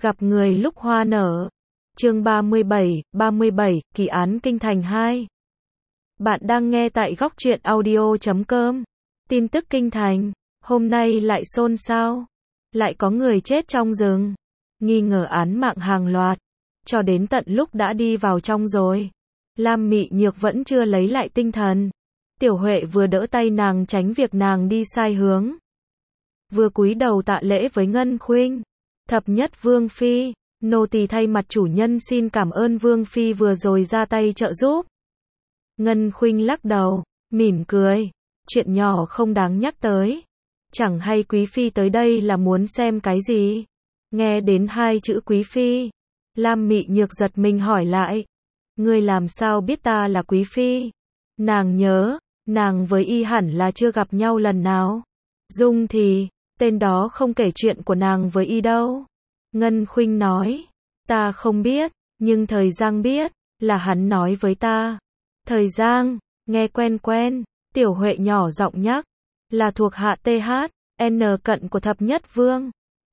Gặp người lúc hoa nở. Chương 37, Kỳ án Kinh Thành 2. Bạn đang nghe tại góc truyện audio.com. Tin tức Kinh Thành, hôm nay lại xôn xao. Lại có người chết trong rừng. Nghi ngờ án mạng hàng loạt. Cho đến tận lúc đã đi vào trong rồi. Lam Mị Nhược vẫn chưa lấy lại tinh thần. Tiểu Huệ vừa đỡ tay nàng tránh việc nàng đi sai hướng. Vừa cúi đầu tạ lễ với Ngân Khuynh. Thập nhất Vương Phi, nô tỳ thay mặt chủ nhân xin cảm ơn Vương Phi vừa rồi ra tay trợ giúp. Ngân Khuynh lắc đầu, mỉm cười, chuyện nhỏ không đáng nhắc tới. Chẳng hay Quý Phi tới đây là muốn xem cái gì? Nghe đến hai chữ Quý Phi, Lam Mị Nhược giật mình hỏi lại. Ngươi làm sao biết ta là Quý Phi? Nàng nhớ, nàng với y hẳn là chưa gặp nhau lần nào. Dung thì, tên đó không kể chuyện của nàng với y đâu. Ngân Khuynh nói, ta không biết, nhưng Thời Giang biết, là hắn nói với ta. Thời Giang, nghe quen quen, Tiểu Huệ nhỏ giọng nhắc, là thuộc hạ THN cận của thập nhất vương.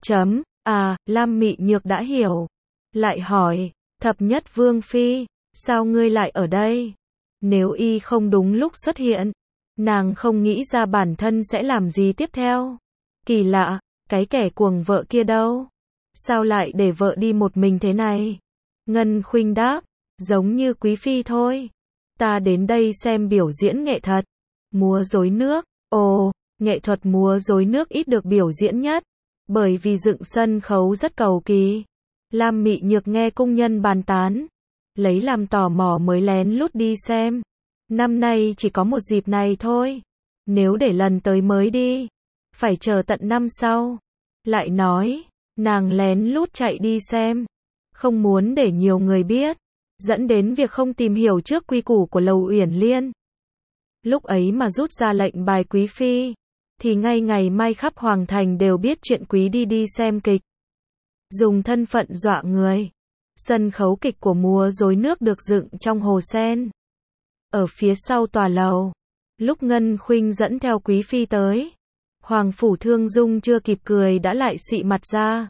Lam Mị Nhược đã hiểu. Lại hỏi, thập nhất vương phi, sao ngươi lại ở đây? Nếu y không đúng lúc xuất hiện, nàng không nghĩ ra bản thân sẽ làm gì tiếp theo. Kỳ lạ, cái kẻ cuồng vợ kia đâu? Sao lại để vợ đi một mình thế này? Ngân Khuynh đáp, giống như Quý Phi thôi. Ta đến đây xem biểu diễn nghệ thuật. Múa rối nước. Ồ, nghệ thuật múa rối nước ít được biểu diễn nhất. Bởi vì dựng sân khấu rất cầu kỳ. Lam Mị Nhược nghe cung nhân bàn tán. Lấy làm tò mò mới lén lút đi xem. Năm nay chỉ có một dịp này thôi. Nếu để lần tới mới đi, phải chờ tận năm sau. Lại nói, nàng lén lút chạy đi xem. Không muốn để nhiều người biết. Dẫn đến việc không tìm hiểu trước quy củ của Lầu Uyển Liên. Lúc ấy mà rút ra lệnh bài Quý Phi, thì ngay ngày mai khắp Hoàng Thành đều biết chuyện Quý đi xem kịch. Dùng thân phận dọa người. Sân khấu kịch của múa rối nước được dựng trong hồ sen. Ở phía sau tòa lầu. Lúc Ngân Khuynh dẫn theo Quý Phi tới, Hoàng Phủ Thương Dung chưa kịp cười đã lại xị mặt ra.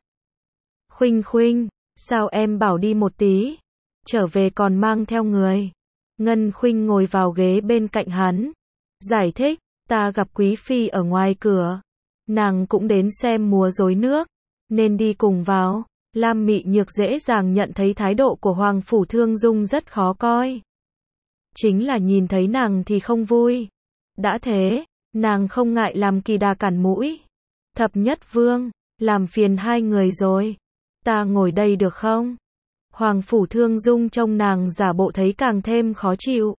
Khuynh, sao em bảo đi một tí, trở về còn mang theo người. Ngân Khuynh ngồi vào ghế bên cạnh hắn. Giải thích, ta gặp Quý Phi ở ngoài cửa. Nàng cũng đến xem múa rối nước, nên đi cùng vào. Lam Mị Nhược dễ dàng nhận thấy thái độ của Hoàng Phủ Thương Dung rất khó coi. Chính là nhìn thấy nàng thì không vui. Đã thế, nàng không ngại làm kỳ đà cản mũi. Thập nhất vương, làm phiền hai người rồi. Ta ngồi đây được không? Hoàng Phủ Thương Dung trông nàng giả bộ thấy càng thêm khó chịu.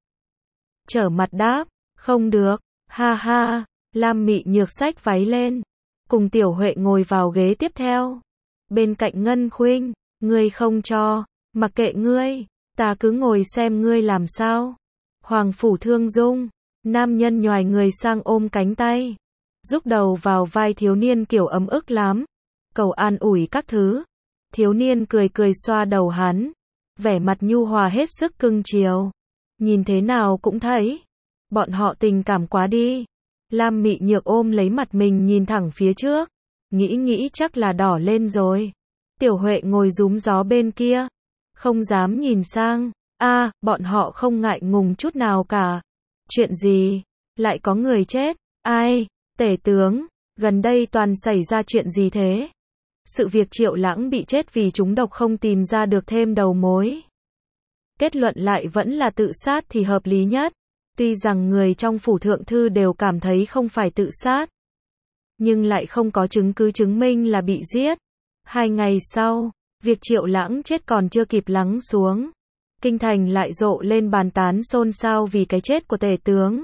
Trở mặt đáp, không được, ha ha. Lam Mị Nhược xách váy lên, cùng Tiểu Huệ ngồi vào ghế tiếp theo. Bên cạnh Ngân Khuynh, ngươi không cho, mặc kệ ngươi, ta cứ ngồi xem ngươi làm sao. Hoàng Phủ Thương Dung, nam nhân nhoài người sang ôm cánh tay, rúc đầu vào vai thiếu niên kiểu ấm ức lắm, cầu an ủi các thứ. Thiếu niên cười cười xoa đầu hắn, vẻ mặt nhu hòa hết sức cưng chiều. Nhìn thế nào cũng thấy, bọn họ tình cảm quá đi. Lam Mị Nhược ôm lấy mặt mình nhìn thẳng phía trước, nghĩ chắc là đỏ lên rồi. Tiểu Huệ ngồi rúm gió bên kia, không dám nhìn sang. Bọn họ không ngại ngùng chút nào cả. Chuyện gì? Lại có người chết? Ai? Tể tướng, gần đây toàn xảy ra chuyện gì thế? Sự việc Triệu Lãng bị chết vì trúng độc không tìm ra được thêm đầu mối. Kết luận lại vẫn là tự sát thì hợp lý nhất. Tuy rằng người trong phủ thượng thư đều cảm thấy không phải tự sát, nhưng lại không có chứng cứ chứng minh là bị giết. 2 ngày sau, việc Triệu Lãng chết còn chưa kịp lắng xuống. Kinh thành lại rộ lên bàn tán xôn xao vì cái chết của tể tướng.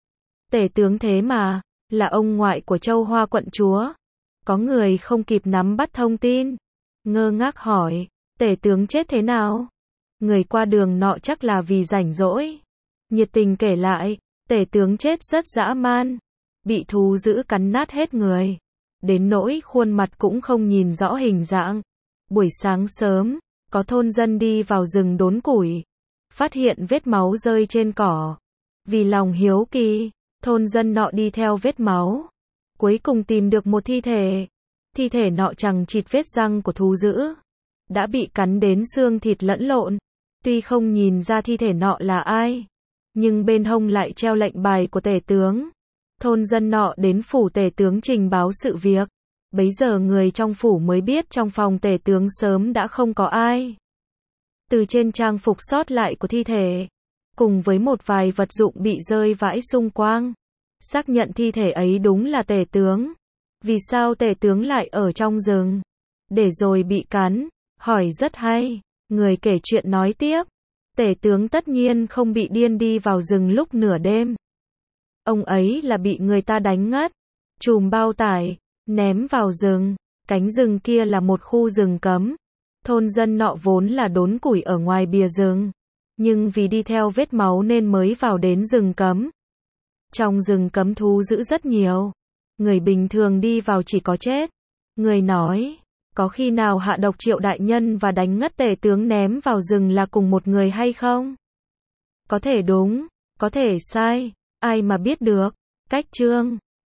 Tể tướng thế mà, là ông ngoại của Châu Hoa quận chúa. Có người không kịp nắm bắt thông tin, ngơ ngác hỏi, tể tướng chết thế nào? Người qua đường nọ chắc là vì rảnh rỗi, nhiệt tình kể lại, tể tướng chết rất dã man, bị thú dữ cắn nát hết người, đến nỗi khuôn mặt cũng không nhìn rõ hình dạng. Buổi sáng sớm, có thôn dân đi vào rừng đốn củi, phát hiện vết máu rơi trên cỏ. Vì lòng hiếu kỳ, thôn dân nọ đi theo vết máu, cuối cùng tìm được một thi thể. Thi thể nọ chằng chịt vết răng của thú dữ, đã bị cắn đến xương thịt lẫn lộn. Tuy không nhìn ra thi thể nọ là ai, nhưng bên hông lại treo lệnh bài của tể tướng. Thôn dân nọ đến phủ tể tướng trình báo sự việc. Bấy giờ người trong phủ mới biết trong phòng tể tướng sớm đã không có ai. Từ trên trang phục sót lại của thi thể, cùng với một vài vật dụng bị rơi vãi xung quanh, xác nhận thi thể ấy đúng là tể tướng. Vì sao tể tướng lại ở trong rừng, để rồi bị cắn? Hỏi rất hay. Người kể chuyện nói tiếp, tể tướng tất nhiên không bị điên đi vào rừng lúc nửa đêm. Ông ấy là bị người ta đánh ngất, chùm bao tải, ném vào rừng. Cánh rừng kia là một khu rừng cấm. Thôn dân nọ vốn là đốn củi ở ngoài bìa rừng, nhưng vì đi theo vết máu nên mới vào đến rừng cấm. Trong rừng cấm thú dữ rất nhiều, người bình thường đi vào chỉ có chết. Người nói, có khi nào hạ độc Triệu đại nhân và đánh ngất tể tướng ném vào rừng là cùng một người hay không? Có thể đúng, có thể sai, ai mà biết được. Cách chương